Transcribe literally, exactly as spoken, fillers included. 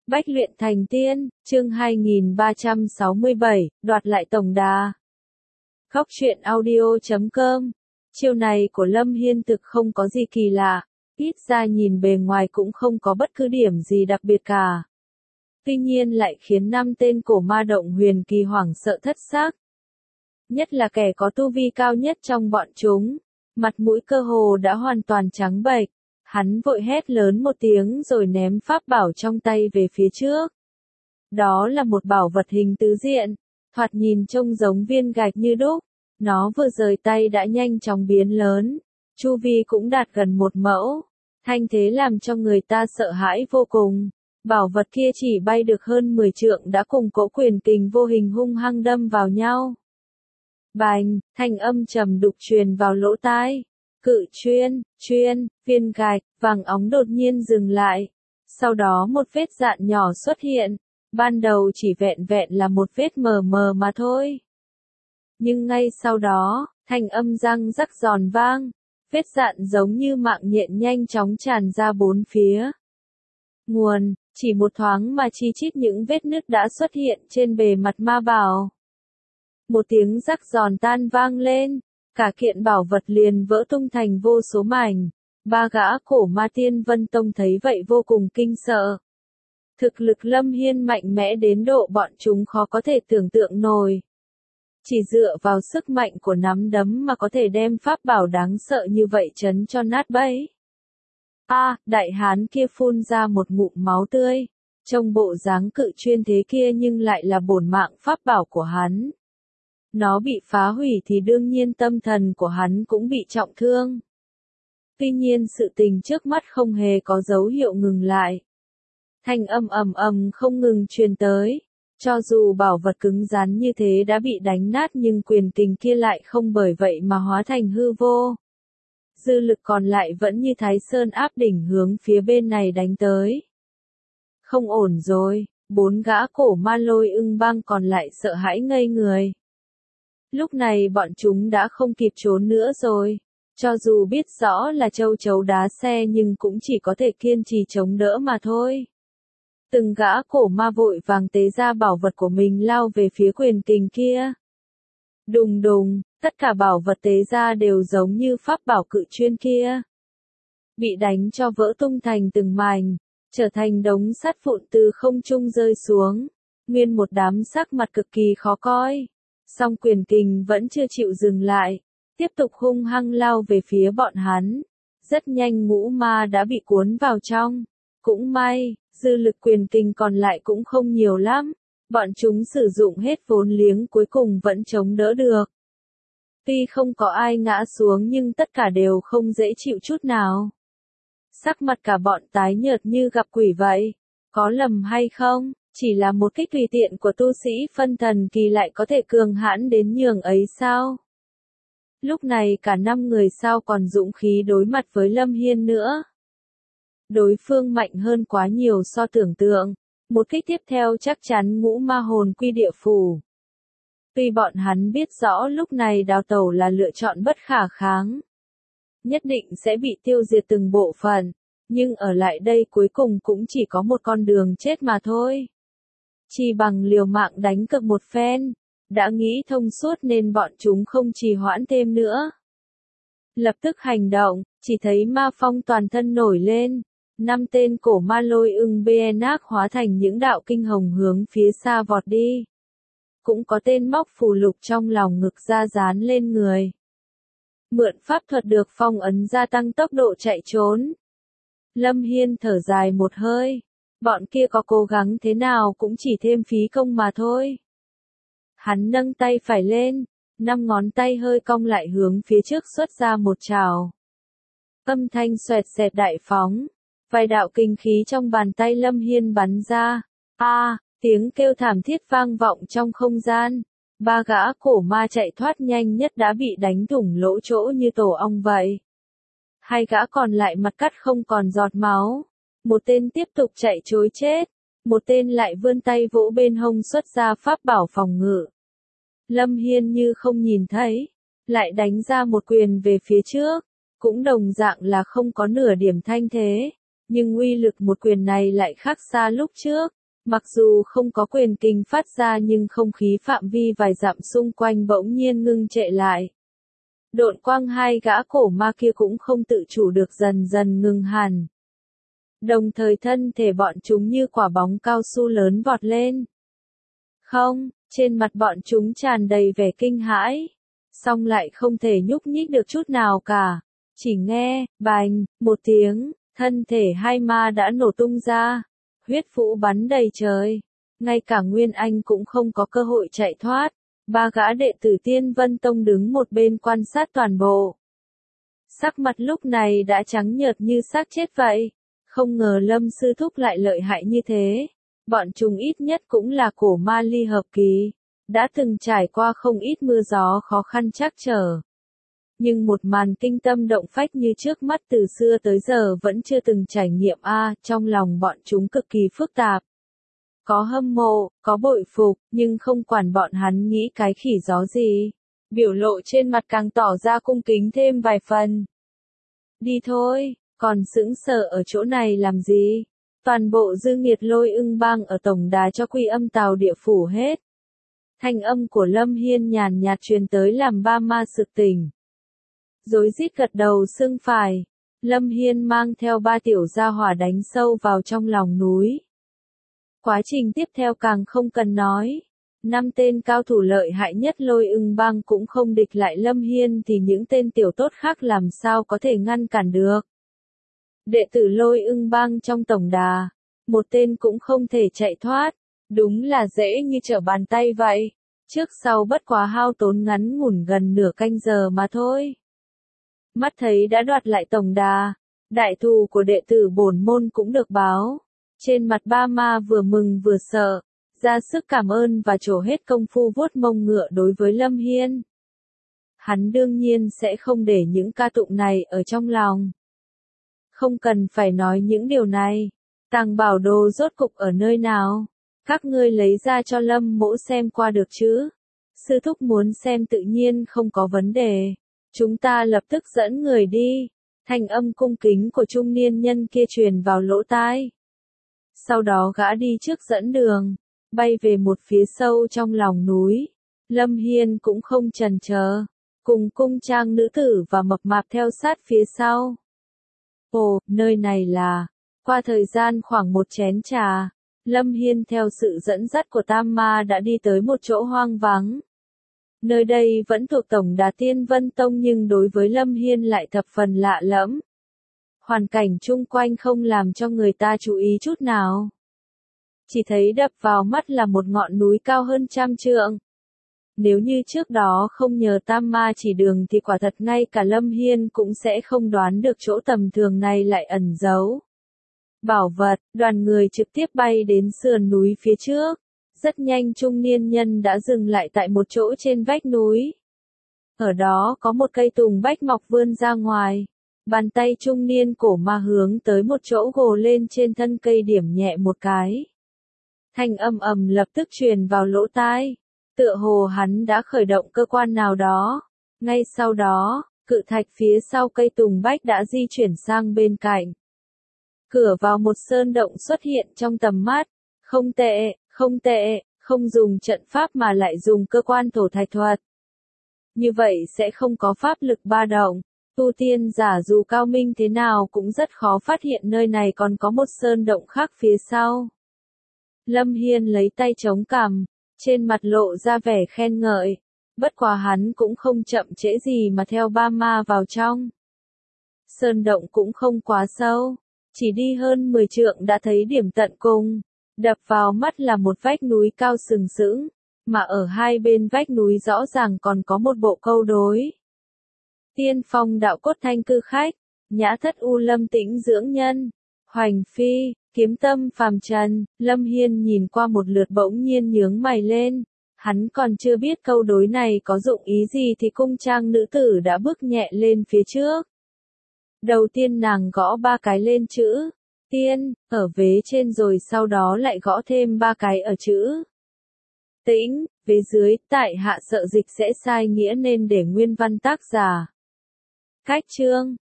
Bách luyện thành tiên, chương hai nghìn ba trăm sáu mươi bảy, đoạt lại tổng đà. Góc truyện audio chấm com. Chiêu này của Lâm Hiên thực không có gì kỳ lạ, ít ra nhìn bề ngoài cũng không có bất cứ điểm gì đặc biệt cả. Tuy nhiên lại khiến năm tên cổ ma động huyền kỳ hoảng sợ thất xác. Nhất là kẻ có tu vi cao nhất trong bọn chúng, mặt mũi cơ hồ đã hoàn toàn trắng bệch. Hắn vội hét lớn một tiếng rồi ném pháp bảo trong tay về phía trước. Đó là một bảo vật hình tứ diện, thoạt nhìn trông giống viên gạch như đúc. Nó vừa rời tay đã nhanh chóng biến lớn, chu vi cũng đạt gần một mẫu. Thanh thế làm cho người ta sợ hãi vô cùng. Bảo vật kia chỉ bay được hơn mười trượng đã cùng cỗ quyền kình vô hình hung hăng đâm vào nhau. Bành, thanh âm trầm đục truyền vào lỗ tai. Cự chuyên, chuyên, viên gạch, vàng óng đột nhiên dừng lại. Sau đó một vết dạn nhỏ xuất hiện. Ban đầu chỉ vẹn vẹn là một vết mờ mờ mà thôi. Nhưng ngay sau đó, thanh âm răng rắc giòn vang. Vết dạn giống như mạng nhện nhanh chóng tràn ra bốn phía. Nguồn, chỉ một thoáng mà chi chít những vết nứt đã xuất hiện trên bề mặt ma bảo. Một tiếng rắc giòn tan vang lên. Cả kiện bảo vật liền vỡ tung thành vô số mảnh. Ba gã cổ ma tiên vân tông thấy vậy vô cùng kinh sợ. Thực lực Lâm Hiên mạnh mẽ đến độ bọn chúng khó có thể tưởng tượng nổi. Chỉ dựa vào sức mạnh của nắm đấm mà có thể đem pháp bảo đáng sợ như vậy chấn cho nát bấy. A, à, đại hán kia phun ra một ngụm máu tươi. Trong bộ dáng cự chuyên thế kia nhưng lại là bổn mạng pháp bảo của hắn. Nó bị phá hủy thì đương nhiên tâm thần của hắn cũng bị trọng thương. Tuy nhiên sự tình trước mắt không hề có dấu hiệu ngừng lại. Thanh âm ầm ầm không ngừng truyền tới. Cho dù bảo vật cứng rắn như thế đã bị đánh nát nhưng quyền kình kia lại không bởi vậy mà hóa thành hư vô. Dư lực còn lại vẫn như Thái Sơn áp đỉnh hướng phía bên này đánh tới. Không ổn rồi, bốn gã cổ ma lôi ưng băng còn lại sợ hãi ngây người. Lúc này bọn chúng đã không kịp trốn nữa rồi. Cho dù biết rõ là châu chấu đá xe nhưng cũng chỉ có thể kiên trì chống đỡ mà thôi. Từng gã cổ ma vội vàng tế ra bảo vật của mình lao về phía quyền kình kia. Đùng đùng, tất cả bảo vật tế ra đều giống như pháp bảo cự chuyên kia. Bị đánh cho vỡ tung thành từng mảnh, trở thành đống sắt vụn từ không trung rơi xuống. Nguyên một đám sắc mặt cực kỳ khó coi. Song quyền kình vẫn chưa chịu dừng lại, tiếp tục hung hăng lao về phía bọn hắn. Rất nhanh ngũ ma đã bị cuốn vào trong. Cũng may, dư lực quyền kình còn lại cũng không nhiều lắm. Bọn chúng sử dụng hết vốn liếng cuối cùng vẫn chống đỡ được. Tuy không có ai ngã xuống nhưng tất cả đều không dễ chịu chút nào. Sắc mặt cả bọn tái nhợt như gặp quỷ vậy. Có lầm hay không? Chỉ là một kích tùy tiện của tu sĩ phân thần kỳ lại có thể cường hãn đến nhường ấy sao? Lúc này cả năm người sao còn dũng khí đối mặt với Lâm Hiên nữa. Đối phương mạnh hơn quá nhiều so tưởng tượng. Một kích tiếp theo chắc chắn ngũ ma hồn quy địa phủ. Tuy bọn hắn biết rõ lúc này đào tẩu là lựa chọn bất khả kháng. Nhất định sẽ bị tiêu diệt từng bộ phận. Nhưng ở lại đây cuối cùng cũng chỉ có một con đường chết mà thôi. Chỉ bằng liều mạng đánh cược một phen, đã nghĩ thông suốt nên bọn chúng không trì hoãn thêm nữa. Lập tức hành động, chỉ thấy ma phong toàn thân nổi lên, năm tên cổ ma lôi ưng bê nác hóa thành những đạo kinh hồng hướng phía xa vọt đi. Cũng có tên móc phù lục trong lòng ngực ra dán lên người. Mượn pháp thuật được phong ấn gia tăng tốc độ chạy trốn. Lâm Hiên thở dài một hơi. Bọn kia có cố gắng thế nào cũng chỉ thêm phí công mà thôi. Hắn nâng tay phải lên, năm ngón tay hơi cong lại hướng phía trước xuất ra một trào. Âm thanh xoẹt xẹt đại phóng, vài đạo kinh khí trong bàn tay Lâm Hiên bắn ra. A, à, tiếng kêu thảm thiết vang vọng trong không gian. Ba gã cổ ma chạy thoát nhanh nhất đã bị đánh thủng lỗ chỗ như tổ ong vậy. Hai gã còn lại mặt cắt không còn giọt máu. Một tên tiếp tục chạy trối chết, một tên lại vươn tay vỗ bên hông xuất ra pháp bảo phòng ngự. Lâm Hiên như không nhìn thấy, lại đánh ra một quyền về phía trước, cũng đồng dạng là không có nửa điểm thanh thế, nhưng uy lực một quyền này lại khác xa lúc trước. Mặc dù không có quyền kinh phát ra nhưng không khí phạm vi vài dặm xung quanh bỗng nhiên ngưng trệ lại. Độn quang hai gã cổ ma kia cũng không tự chủ được dần dần ngừng hẳn. Đồng thời thân thể bọn chúng như quả bóng cao su lớn vọt lên. Không, trên mặt bọn chúng tràn đầy vẻ kinh hãi, song lại không thể nhúc nhích được chút nào cả. Chỉ nghe, bành, một tiếng, thân thể hai ma đã nổ tung ra, huyết vũ bắn đầy trời. Ngay cả Nguyên Anh cũng không có cơ hội chạy thoát. Ba gã đệ tử Tiên Vân Tông đứng một bên quan sát toàn bộ. Sắc mặt lúc này đã trắng nhợt như xác chết vậy. Không ngờ Lâm sư thúc lại lợi hại như thế. Bọn chúng ít nhất cũng là cổ ma ly hợp kỳ, đã từng trải qua không ít mưa gió khó khăn trắc trở. Nhưng một màn kinh tâm động phách như trước mắt từ xưa tới giờ vẫn chưa từng trải nghiệm a, trong lòng bọn chúng cực kỳ phức tạp. Có hâm mộ, có bội phục, nhưng không quản bọn hắn nghĩ cái khỉ gió gì. Biểu lộ trên mặt càng tỏ ra cung kính thêm vài phần. Đi thôi, còn sững sờ ở chỗ này làm gì? Toàn bộ dư nghiệt lôi ưng bang ở tổng đà cho Quy Âm Tào địa phủ hết. Thanh âm của Lâm Hiên nhàn nhạt truyền tới làm ba ma sực tỉnh. Rối rít gật đầu xưng phải. Lâm Hiên mang theo ba tiểu gia hỏa đánh sâu vào trong lòng núi. Quá trình tiếp theo càng không cần nói. Năm tên cao thủ lợi hại nhất lôi ưng bang cũng không địch lại Lâm Hiên thì những tên tiểu tốt khác làm sao có thể ngăn cản được. Đệ tử lôi ưng bang trong tổng đà, một tên cũng không thể chạy thoát, đúng là dễ như trở bàn tay vậy. Trước sau bất quá hao tốn ngắn ngủn gần nửa canh giờ mà thôi. Mắt thấy đã đoạt lại tổng đà, đại thù của đệ tử bổn môn cũng được báo. Trên mặt ba ma vừa mừng vừa sợ, ra sức cảm ơn và trổ hết công phu vuốt mông ngựa đối với Lâm Hiên. Hắn đương nhiên sẽ không để những ca tụng này ở trong lòng. Không cần phải nói những điều này. Tàng bảo đồ rốt cục ở nơi nào? Các ngươi lấy ra cho Lâm mỗ xem qua được chứ? Sư thúc muốn xem tự nhiên không có vấn đề. Chúng ta lập tức dẫn người đi. Thanh âm cung kính của trung niên nhân kia truyền vào lỗ tai. Sau đó gã đi trước dẫn đường, bay về một phía sâu trong lòng núi. Lâm Hiên cũng không chần chờ, cùng cung trang nữ tử và mập mạp theo sát phía sau. Ồ, nơi này là... Qua thời gian khoảng một chén trà, Lâm Hiên theo sự dẫn dắt của Tam Ma đã đi tới một chỗ hoang vắng. Nơi đây vẫn thuộc tổng đà Tiên Vân Tông nhưng đối với Lâm Hiên lại thập phần lạ lẫm. Hoàn cảnh chung quanh không làm cho người ta chú ý chút nào. Chỉ thấy đập vào mắt là một ngọn núi cao hơn trăm trượng. Nếu như trước đó không nhờ Tam Ma chỉ đường thì quả thật ngay cả Lâm Hiên cũng sẽ không đoán được chỗ tầm thường này lại ẩn giấu bảo vật. Đoàn người trực tiếp bay đến sườn núi phía trước. Rất nhanh trung niên nhân đã dừng lại tại một chỗ trên vách núi. Ở đó có một cây tùng bách mọc vươn ra ngoài. Bàn tay trung niên cổ ma hướng tới một chỗ gồ lên trên thân cây điểm nhẹ một cái. Thanh âm ầm lập tức truyền vào lỗ tai. Tựa hồ hắn đã khởi động cơ quan nào đó. Ngay sau đó, cự thạch phía sau cây tùng bách đã di chuyển sang bên cạnh. Cửa vào một sơn động xuất hiện trong tầm mắt. Không tệ, không tệ, không dùng trận pháp mà lại dùng cơ quan thổ thạch thuật. Như vậy sẽ không có pháp lực ba động. Tu tiên giả dù cao minh thế nào cũng rất khó phát hiện nơi này còn có một sơn động khác phía sau. Lâm Hiên lấy tay chống cằm, trên mặt lộ ra vẻ khen ngợi. Bất quá hắn cũng không chậm trễ gì mà theo ba ma vào trong. Sơn động cũng không quá sâu, chỉ đi hơn mười trượng đã thấy điểm tận cùng. Đập vào mắt là một vách núi cao sừng sững, mà ở hai bên vách núi rõ ràng còn có một bộ câu đối. Tiên phong đạo cốt thanh cư khách, nhã thất u lâm tĩnh dưỡng nhân, hoành phi, kiếm tâm phàm trần. Lâm Hiên nhìn qua một lượt bỗng nhiên nhướng mày lên. Hắn còn chưa biết câu đối này có dụng ý gì thì cung trang nữ tử đã bước nhẹ lên phía trước. Đầu tiên nàng gõ ba cái lên chữ tiên, ở vế trên rồi sau đó lại gõ thêm ba cái ở chữ tĩnh, vế dưới, tại hạ sợ dịch sẽ sai nghĩa nên để nguyên văn tác giả. Cách chương,